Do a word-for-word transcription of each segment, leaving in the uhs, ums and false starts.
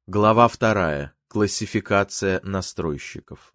Глава вторая. Классификация настройщиков.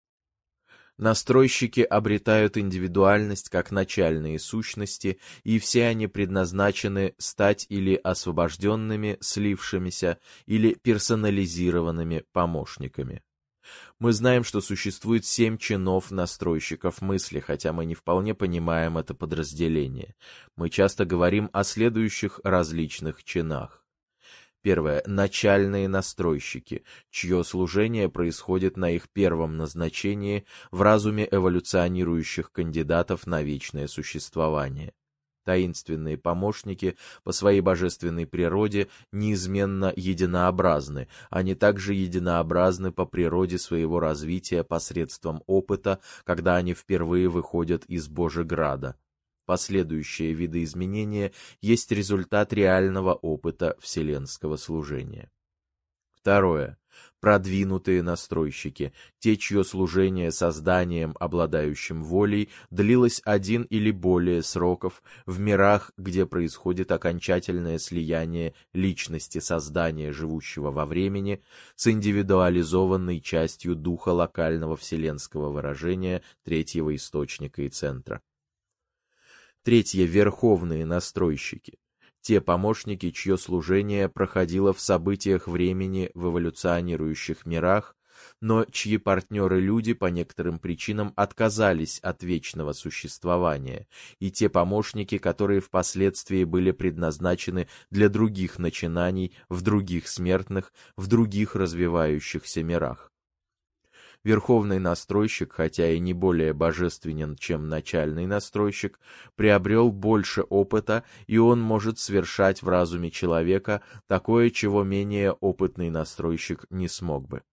Настройщики обретают индивидуальность как начальные сущности, и все они предназначены стать или освобожденными, слившимися, или персонализированными помощниками. Мы знаем, что существует семь чинов настройщиков мысли, хотя мы не вполне понимаем это подразделение. Мы часто говорим о следующих различных чинах. Первое. Начальные настройщики, чье служение происходит на их первом назначении в разуме эволюционирующих кандидатов на вечное существование. Таинственные помощники по своей божественной природе неизменно единообразны, они также единообразны по природе своего развития посредством опыта, когда они впервые выходят из Божеграда. Последующие видоизменения есть результат реального опыта вселенского служения. Второе. Продвинутые настройщики, те, чье служение созданием, обладающим волей, длилось один или более сроков в мирах, где происходит окончательное слияние личности создания, живущего во времени, с индивидуализованной частью духа локального вселенского выражения третьего источника и центра. Третье. Верховные настройщики. Те помощники, чье служение проходило в событиях времени в эволюционирующих мирах, но чьи партнеры-люди по некоторым причинам отказались от вечного существования, и те помощники, которые впоследствии были предназначены для других начинаний в других смертных, в других развивающихся мирах. Верховный настройщик, хотя и не более божественен, чем начальный настройщик, приобрел больше опыта, и он может совершать в разуме человека такое, чего менее опытный настройщик не смог бы.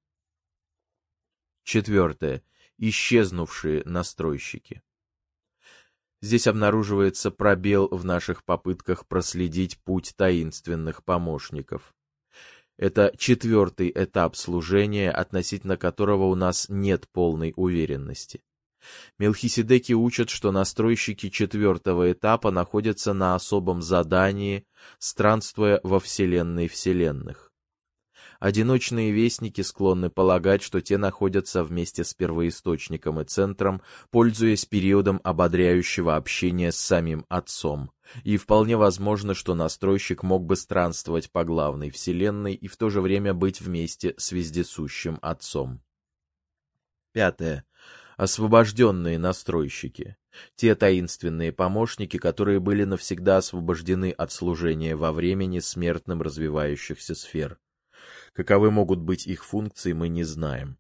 Четвертое. Исчезнувшие настройщики. Здесь обнаруживается пробел в наших попытках проследить путь таинственных помощников. Это четвертый этап служения, относительно которого у нас нет полной уверенности. Мелхиседеки учат, что настройщики четвертого этапа находятся на особом задании, странствуя во вселенной вселенных. Одиночные вестники склонны полагать, что те находятся вместе с первоисточником и центром, пользуясь периодом ободряющего общения с самим Отцом. И вполне возможно, что настройщик мог бы странствовать по главной вселенной и в то же время быть вместе с вездесущим Отцом. Пятое. Освобожденные настройщики. Те таинственные помощники, которые были навсегда освобождены от служения во времени смертным развивающихся сфер. Каковы могут быть их функции, мы не знаем.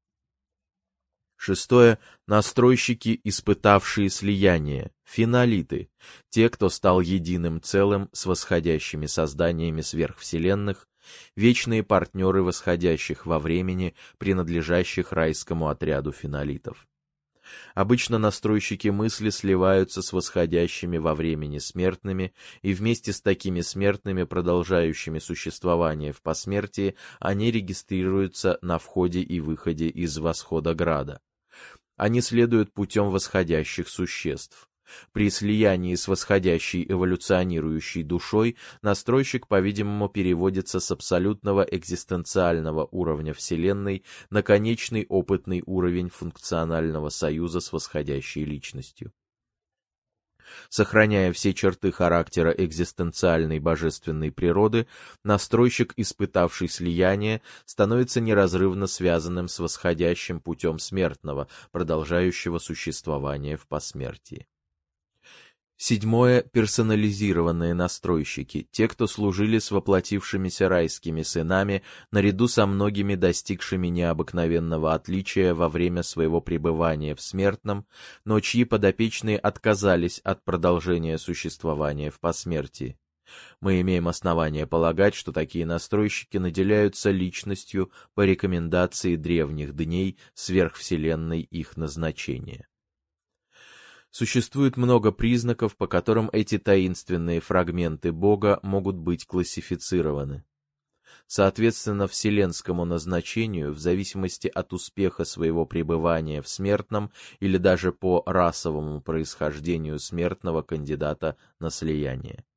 Шестое. Настройщики, испытавшие слияние, финолиты, те, кто стал единым целым с восходящими созданиями сверхвселенных, вечные партнеры восходящих во времени, принадлежащих райскому отряду финолитов. Обычно настройщики мысли сливаются с восходящими во времени смертными, и вместе с такими смертными, продолжающими существование в посмертии, они регистрируются на входе и выходе из Восходограда. Они следуют путем восходящих существ. При слиянии с восходящей эволюционирующей душой настройщик, по-видимому, переводится с абсолютного экзистенциального уровня Вселенной на конечный опытный уровень функционального союза с восходящей личностью. Сохраняя все черты характера экзистенциальной божественной природы, настройщик, испытавший слияние, становится неразрывно связанным с восходящим путем смертного, продолжающего существование в посмертии. Седьмое. Персонализированные настройщики, те, кто служили с воплотившимися райскими сынами, наряду со многими достигшими необыкновенного отличия во время своего пребывания в смертном, но чьи подопечные отказались от продолжения существования в посмертии. Мы имеем основание полагать, что такие настройщики наделяются личностью по рекомендации древних дней сверхвселенной их назначения. Существует много признаков, по которым эти таинственные фрагменты Бога могут быть классифицированы. Соответственно вселенскому назначению, в зависимости от успеха своего пребывания в смертном или даже по расовому происхождению смертного кандидата на слияние.